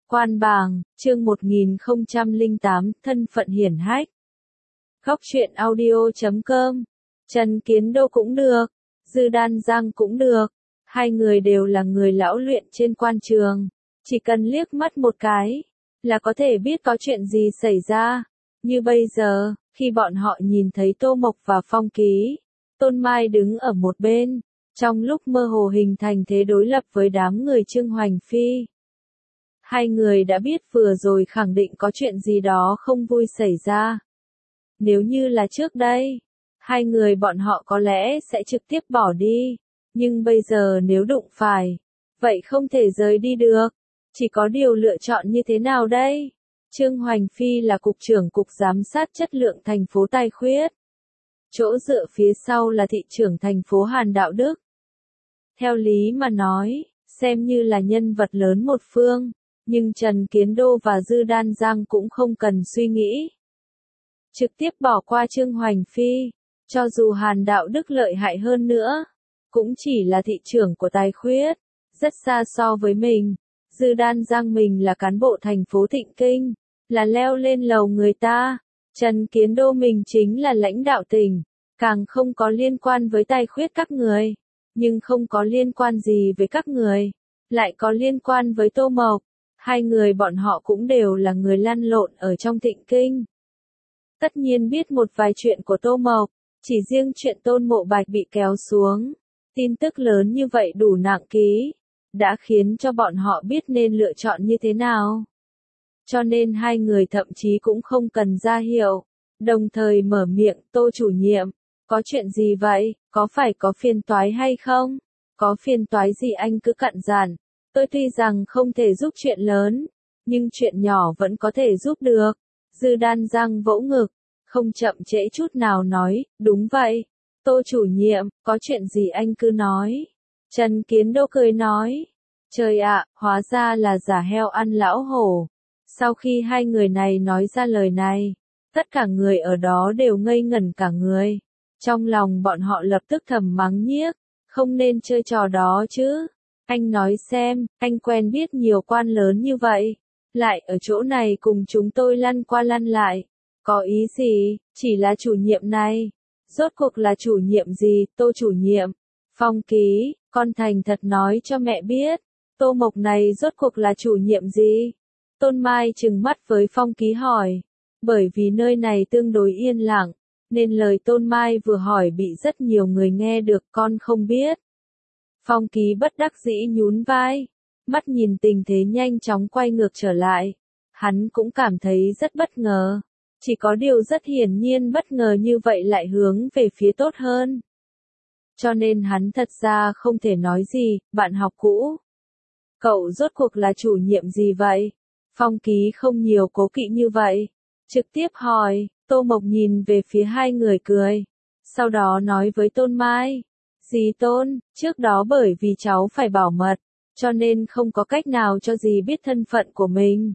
Quan bàng, chương 1008, thân phận hiển hách. Góc truyện audio.com. Trần Kiến Đô cũng được, Dư Đan Giang cũng được, hai người đều là người lão luyện trên quan trường, chỉ cần liếc mắt một cái là có thể biết có chuyện gì xảy ra. Như bây giờ, khi bọn họ nhìn thấy Tô Mộc và Phong Ký, Tôn Mai đứng ở một bên, trong lúc mơ hồ hình thành thế đối lập với đám người Trương Hoành Phi. Hai người đã biết vừa rồi khẳng định có chuyện gì đó không vui xảy ra. Nếu như là trước đây, hai người bọn họ có lẽ sẽ trực tiếp bỏ đi, nhưng bây giờ nếu đụng phải, vậy không thể rời đi được. Chỉ có điều lựa chọn như thế nào đây? Trương Hoành Phi là cục trưởng cục giám sát chất lượng thành phố Tai Khuyết. Chỗ dựa phía sau là thị trưởng thành phố Hàn Đạo Đức. Theo lý mà nói, xem như là nhân vật lớn một phương, nhưng Trần Kiến Đô và Dư Đan Giang cũng không cần suy nghĩ. Trực tiếp bỏ qua Trương Hoành Phi, cho dù Hàn Đạo Đức lợi hại hơn nữa, cũng chỉ là thị trưởng của Tai Khuyết, rất xa so với mình. Dư Đan Giang mình là cán bộ thành phố Thịnh Kinh, là leo lên lầu người ta. Trần Kiến Đô mình chính là lãnh đạo tỉnh, càng không có liên quan với Tai Khuyết các người, nhưng không có liên quan gì với các người, lại có liên quan với Tô Mộc. Hai người bọn họ cũng đều là người lăn lộn ở trong Thịnh Kinh. Tất nhiên biết một vài chuyện của Tô Mộc, chỉ riêng chuyện Tôn Mộ Bạch bị kéo xuống, tin tức lớn như vậy đủ nặng ký, đã khiến cho bọn họ biết nên lựa chọn như thế nào. Cho nên hai người thậm chí cũng không cần ra hiệu, đồng thời mở miệng. Tô chủ nhiệm, có chuyện gì vậy, có phải có phiền toái hay không? Có phiền toái gì anh cứ cặn dặn. Tôi tuy rằng không thể giúp chuyện lớn, nhưng chuyện nhỏ vẫn có thể giúp được. Dư Đan Giang vỗ ngực, không chậm trễ chút nào nói, đúng vậy. Tô chủ nhiệm, có chuyện gì anh cứ nói. Trần Kiến Đô cười nói, trời ạ, hóa ra là giả heo ăn lão hổ. Sau khi hai người này nói ra lời này, tất cả người ở đó đều ngây ngẩn cả người. Trong lòng bọn họ lập tức thầm mắng nhiếc, không nên chơi trò đó chứ. Anh nói xem, anh quen biết nhiều quan lớn như vậy, lại ở chỗ này cùng chúng tôi lăn qua lăn lại. Có ý gì, chỉ là chủ nhiệm này. Rốt cuộc là chủ nhiệm gì, Tô chủ nhiệm? Phong Ký, con thành thật nói cho mẹ biết, Tô Mộc này rốt cuộc là chủ nhiệm gì? Tôn Mai trừng mắt với Phong Ký hỏi, bởi vì nơi này tương đối yên lặng, nên lời Tôn Mai vừa hỏi bị rất nhiều người nghe được. Con không biết. Phong Ký bất đắc dĩ nhún vai, mắt nhìn tình thế nhanh chóng quay ngược trở lại. Hắn cũng cảm thấy rất bất ngờ, chỉ có điều rất hiển nhiên bất ngờ như vậy lại hướng về phía tốt hơn. Cho nên hắn thật ra không thể nói gì. Bạn học cũ, cậu rốt cuộc là chủ nhiệm gì vậy? Phong Ký không nhiều cố kỵ như vậy, trực tiếp hỏi. Tô Mộc nhìn về phía hai người cười, sau đó nói với Tôn Mai, dì Tôn, trước đó bởi vì cháu phải bảo mật, cho nên không có cách nào cho dì biết thân phận của mình.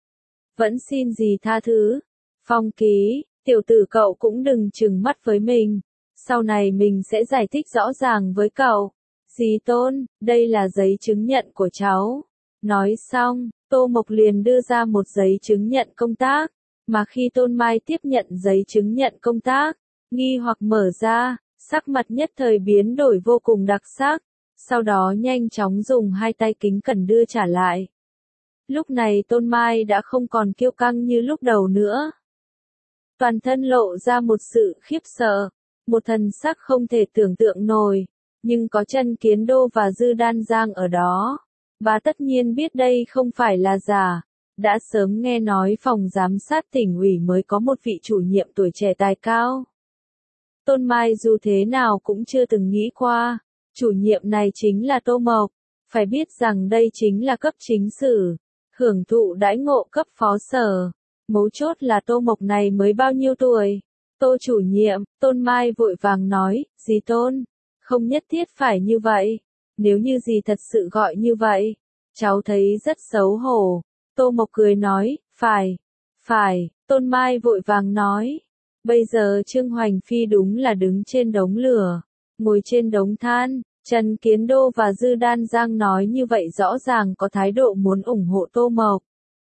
Vẫn xin dì tha thứ. Phong Ký, tiểu tử cậu cũng đừng trừng mắt với mình, sau này mình sẽ giải thích rõ ràng với cậu. Dì Tôn, đây là giấy chứng nhận của cháu. Nói xong, Tô Mộc liền đưa ra một giấy chứng nhận công tác, mà khi Tôn Mai tiếp nhận giấy chứng nhận công tác, nghi hoặc mở ra, sắc mặt nhất thời biến đổi vô cùng đặc sắc, sau đó nhanh chóng dùng hai tay kính cẩn đưa trả lại. Lúc này Tôn Mai đã không còn kiêu căng như lúc đầu nữa. Toàn thân lộ ra một sự khiếp sợ, một thần sắc không thể tưởng tượng nổi, nhưng có Trần Kiến Đô và Dư Đan Giang ở đó, bà tất nhiên biết đây không phải là giả. Đã sớm nghe nói phòng giám sát tỉnh ủy mới có một vị chủ nhiệm tuổi trẻ tài cao. Tôn Mai dù thế nào cũng chưa từng nghĩ qua, chủ nhiệm này chính là Tô Mộc. Phải biết rằng đây chính là cấp chính sử, hưởng thụ đãi ngộ cấp phó sở. Mấu chốt là Tô Mộc này mới bao nhiêu tuổi? Tô chủ nhiệm, Tôn Mai vội vàng nói, dì Tôn, không nhất thiết phải như vậy. Nếu như dì thật sự gọi như vậy, cháu thấy rất xấu hổ. Tô Mộc cười nói, phải, Tôn Mai vội vàng nói. Bây giờ Trương Hoành Phi đúng là đứng trên đống lửa, ngồi trên đống than. Trần Kiến Đô và Dư Đan Giang nói như vậy rõ ràng có thái độ muốn ủng hộ Tô Mộc.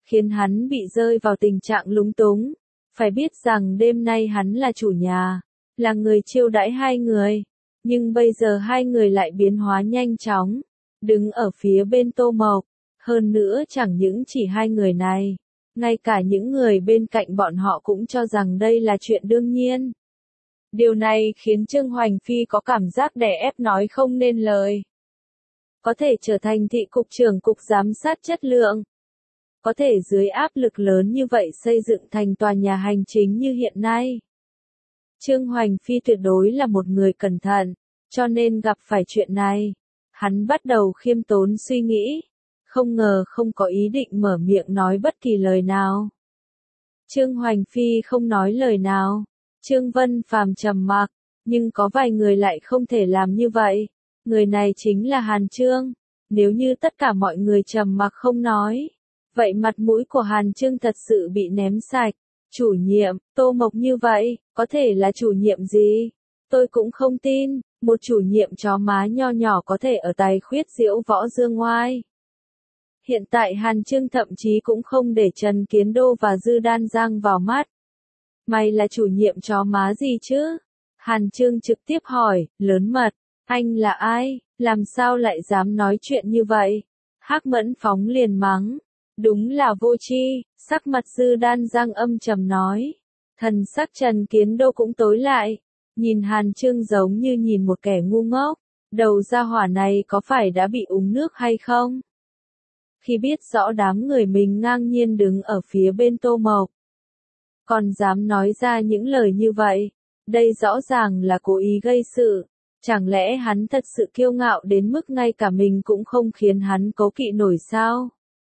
khiến hắn bị rơi vào tình trạng lúng túng. Phải biết rằng đêm nay hắn là chủ nhà, là người chiêu đãi hai người, nhưng bây giờ hai người lại biến hóa nhanh chóng, đứng ở phía bên Tô Mộc. Hơn nữa chẳng những chỉ hai người này, ngay cả những người bên cạnh bọn họ cũng cho rằng đây là chuyện đương nhiên. Điều này khiến Trương Hoành Phi có cảm giác đè ép nói không nên lời. Có thể trở thành thị cục trưởng cục giám sát chất lượng. Có thể dưới áp lực lớn như vậy xây dựng thành tòa nhà hành chính như hiện nay. Trương Hoành Phi tuyệt đối là một người cẩn thận, cho nên gặp phải chuyện này, hắn bắt đầu khiêm tốn suy nghĩ, không ngờ không có ý định mở miệng nói bất kỳ lời nào. Trương Hoành Phi không nói lời nào, Trương Vân Phàm trầm mặc, nhưng có vài người lại không thể làm như vậy. Người này chính là Hàn Chương. Nếu như tất cả mọi người trầm mặc không nói, vậy mặt mũi của Hàn Chương thật sự bị ném sạch. Chủ nhiệm, Tô Mộc như vậy, có thể là chủ nhiệm gì? Tôi cũng không tin, một chủ nhiệm chó má nho nhỏ có thể ở tài khuyết diễu võ dương ngoai. Hiện tại Hàn Chương thậm chí cũng không để Trần Kiến Đô và Dư Đan Giang vào mắt. Mày là chủ nhiệm chó má gì chứ? Hàn Chương trực tiếp hỏi, lớn mật, anh là ai, làm sao lại dám nói chuyện như vậy? Hắc Mẫn Phóng liền mắng, đúng là vô tri. Sắc mặt Dư Đan Giang âm trầm nói, thần sắc Trần Kiến Đô cũng tối lại, nhìn Hàn Chương giống như nhìn một kẻ ngu ngốc, đầu gia hỏa này có phải đã bị uống nước hay không? Khi biết rõ đám người mình ngang nhiên đứng ở phía bên Tô Mộc, còn dám nói ra những lời như vậy, đây rõ ràng là cố ý gây sự. Chẳng lẽ hắn thật sự kiêu ngạo đến mức ngay cả mình cũng không khiến hắn cố kỵ nổi sao?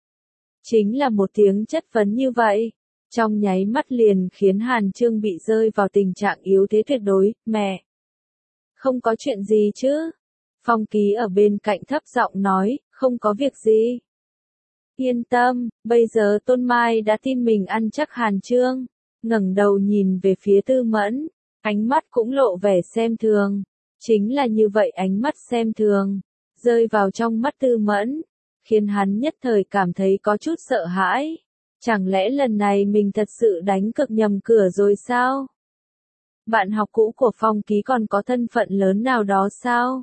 Chính là một tiếng chất vấn như vậy, trong nháy mắt liền khiến Hàn Chương bị rơi vào tình trạng yếu thế tuyệt đối. Mẹ! Không có chuyện gì chứ? Phong Ký ở bên cạnh thấp giọng nói, không có việc gì. Yên tâm, bây giờ Tôn Mai đã tin mình ăn chắc. Hàn Chương ngẩng đầu nhìn về phía Tư Mẫn, ánh mắt cũng lộ vẻ xem thường. Chính là như vậy, ánh mắt xem thường rơi vào trong mắt Tư Mẫn, khiến hắn nhất thời cảm thấy có chút sợ hãi. Chẳng lẽ lần này mình thật sự đánh cược nhầm cửa rồi sao? Bạn học cũ của Phong Ký còn có thân phận lớn nào đó sao?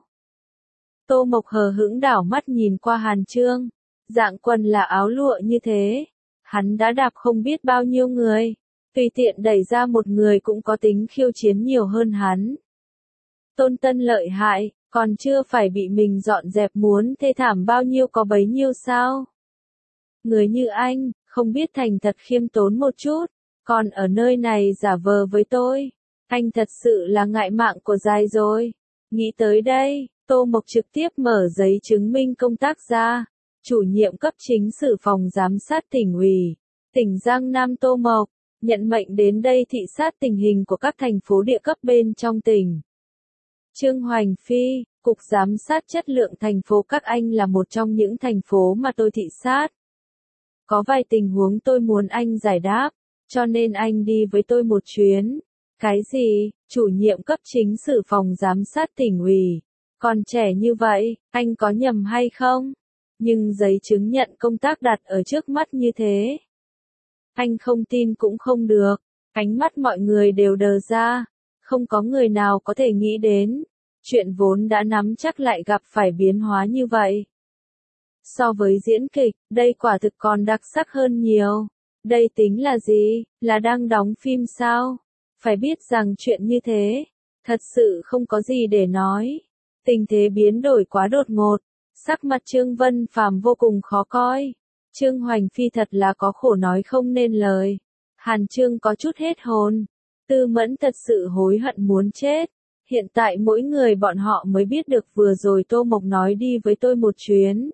Tô Mộc hờ hững đảo mắt nhìn qua Hàn Chương, dạng quần là áo lụa như thế, hắn đã đạp không biết bao nhiêu người, tùy tiện đẩy ra một người cũng có tính khiêu chiến nhiều hơn hắn. Tôn Tân lợi hại, còn chưa phải bị mình dọn dẹp, muốn thê thảm bao nhiêu có bấy nhiêu sao? Người như anh, không biết thành thật khiêm tốn một chút, còn ở nơi này giả vờ với tôi. Anh thật sự là ngại mạng của dài rồi. Nghĩ tới đây, Tô Mộc trực tiếp mở giấy chứng minh công tác ra. Chủ nhiệm cấp chính sử phòng giám sát tỉnh ủy, tỉnh Giang Nam Tô Mộc, nhận mệnh đến đây thị sát tình hình của các thành phố địa cấp bên trong tỉnh. Trương Hoành Phi, Cục Giám sát Chất lượng thành phố các anh là một trong những thành phố mà tôi thị sát. Có vài tình huống tôi muốn anh giải đáp, cho nên anh đi với tôi một chuyến. Cái gì? Chủ nhiệm cấp chính sử phòng giám sát tỉnh ủy. Còn trẻ như vậy, anh có nhầm hay không? Nhưng giấy chứng nhận công tác đặt ở trước mắt như thế. Anh không tin cũng không được. Ánh mắt mọi người đều đờ ra. Không có người nào có thể nghĩ đến, chuyện vốn đã nắm chắc lại gặp phải biến hóa như vậy. So với diễn kịch, đây quả thực còn đặc sắc hơn nhiều. Đây tính là gì? Là đang đóng phim sao? Phải biết rằng chuyện như thế, thật sự không có gì để nói. Tình thế biến đổi quá đột ngột, sắc mặt Trương Vân Phàm vô cùng khó coi. Trương Hoành Phi thật là có khổ nói không nên lời. Hàn Chương có chút hết hồn. Tư Mẫn thật sự hối hận muốn chết. Hiện tại mỗi người bọn họ mới biết được vừa rồi Tô Mộc nói đi với tôi một chuyến.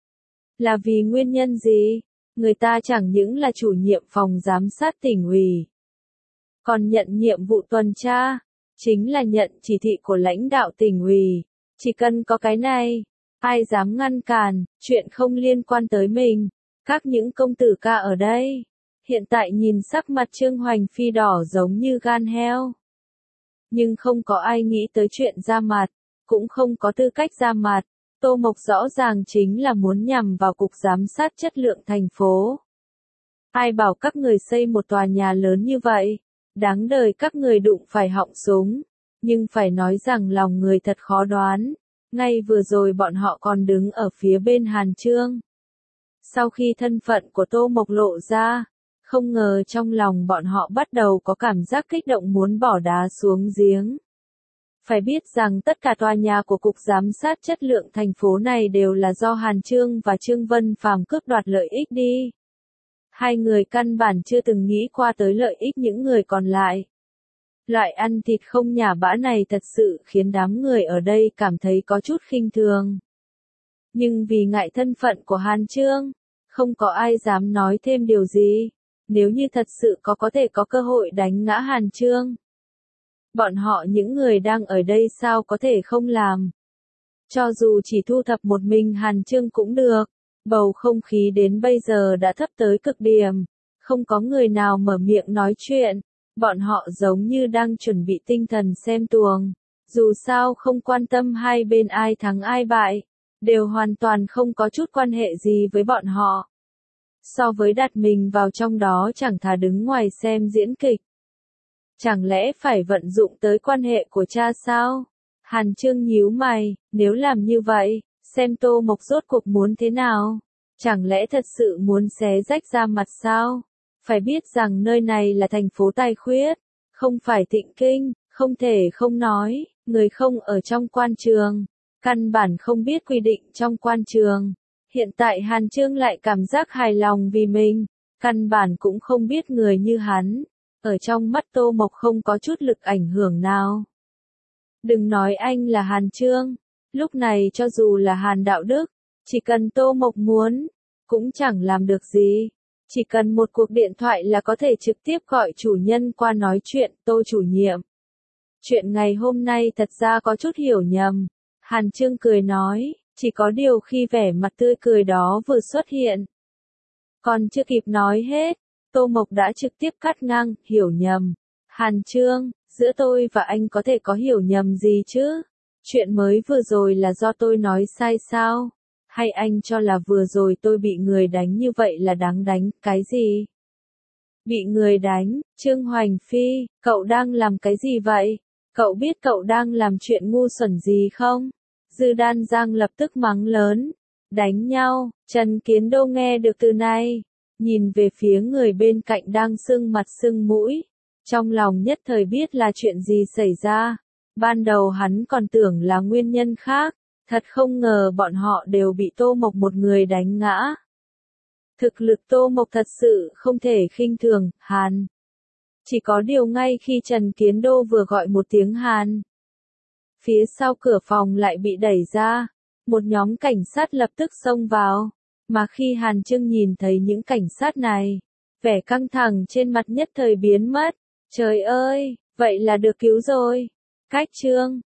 Là vì nguyên nhân gì? Người ta chẳng những là chủ nhiệm phòng giám sát tỉnh ủy, còn nhận nhiệm vụ tuần tra, chính là nhận chỉ thị của lãnh đạo tỉnh ủy. Chỉ cần có cái này, ai dám ngăn cản, chuyện không liên quan tới mình. Các những công tử ca ở đây, hiện tại nhìn sắc mặt Trương Hoành Phi đỏ giống như gan heo. Nhưng không có ai nghĩ tới chuyện ra mặt, cũng không có tư cách ra mặt. Tô Mộc rõ ràng chính là muốn nhằm vào Cục Giám sát Chất lượng thành phố. Ai bảo các người xây một tòa nhà lớn như vậy? Đáng đời các người đụng phải họng súng. Nhưng phải nói rằng lòng người thật khó đoán. Ngay vừa rồi bọn họ còn đứng ở phía bên Hàn Chương. Sau khi thân phận của Tô Mộc lộ ra, không ngờ trong lòng bọn họ bắt đầu có cảm giác kích động muốn bỏ đá xuống giếng. Phải biết rằng tất cả tòa nhà của Cục Giám sát Chất lượng thành phố này đều là do Hàn Chương và Trương Vân Phàm cướp đoạt lợi ích đi. Hai người căn bản chưa từng nghĩ qua tới lợi ích những người còn lại. Loại ăn thịt không nhả bã này thật sự khiến đám người ở đây cảm thấy có chút khinh thường. Nhưng vì ngại thân phận của Hàn Chương, không có ai dám nói thêm điều gì. Nếu như thật sự có thể có cơ hội đánh ngã Hàn Chương, bọn họ những người đang ở đây sao có thể không làm. Cho dù chỉ thu thập một mình Hàn Chương cũng được. Bầu không khí đến bây giờ đã thấp tới cực điểm. Không có người nào mở miệng nói chuyện. Bọn họ giống như đang chuẩn bị tinh thần xem tuồng. Dù sao không quan tâm hai bên ai thắng ai bại. Đều hoàn toàn không có chút quan hệ gì với bọn họ. So với đặt mình vào trong đó chẳng thà đứng ngoài xem diễn kịch. Chẳng lẽ phải vận dụng tới quan hệ của cha sao? Hàn Chương nhíu mày, nếu làm như vậy, xem Tô Mộc rốt cuộc muốn thế nào? Chẳng lẽ thật sự muốn xé rách ra mặt sao? Phải biết rằng nơi này là thành phố tài khuyết, không phải Thịnh Kinh, không thể không nói, người không ở trong quan trường, căn bản không biết quy định trong quan trường. Hiện tại Hàn Chương lại cảm giác hài lòng vì mình, căn bản cũng không biết người như hắn, ở trong mắt Tô Mộc không có chút lực ảnh hưởng nào. Đừng nói anh là Hàn Chương, lúc này cho dù là Hàn Đạo Đức, chỉ cần Tô Mộc muốn, cũng chẳng làm được gì. Chỉ cần một cuộc điện thoại là có thể trực tiếp gọi chủ nhân qua nói chuyện, Tô chủ nhiệm. Chuyện ngày hôm nay thật ra có chút hiểu nhầm. Hàn Chương cười nói, chỉ có điều khi vẻ mặt tươi cười đó vừa xuất hiện. Còn chưa kịp nói hết, Tô Mộc đã trực tiếp cắt ngang, hiểu nhầm. Hàn Chương, giữa tôi và anh có thể có hiểu nhầm gì chứ? Chuyện mới vừa rồi là do tôi nói sai sao? Hay anh cho là vừa rồi tôi bị người đánh như vậy là đáng đánh, cái gì? Bị người đánh, Trương Hoành Phi, cậu đang làm cái gì vậy? Cậu biết cậu đang làm chuyện ngu xuẩn gì không? Dư Đan Giang lập tức mắng lớn. Đánh nhau, Trần Kiến Đô nghe được từ này. Nhìn về phía người bên cạnh đang sưng mặt sưng mũi. Trong lòng nhất thời biết là chuyện gì xảy ra. Ban đầu hắn còn tưởng là nguyên nhân khác. Thật không ngờ bọn họ đều bị Tô Mộc một người đánh ngã. Thực lực Tô Mộc thật sự không thể khinh thường, Hàn. Chỉ có điều ngay khi Trần Kiến Đô vừa gọi một tiếng Hàn, phía sau cửa phòng lại bị đẩy ra. Một nhóm cảnh sát lập tức xông vào. Mà khi Hàn Chương nhìn thấy những cảnh sát này, vẻ căng thẳng trên mặt nhất thời biến mất. Trời ơi, vậy là được cứu rồi. Cách Trương,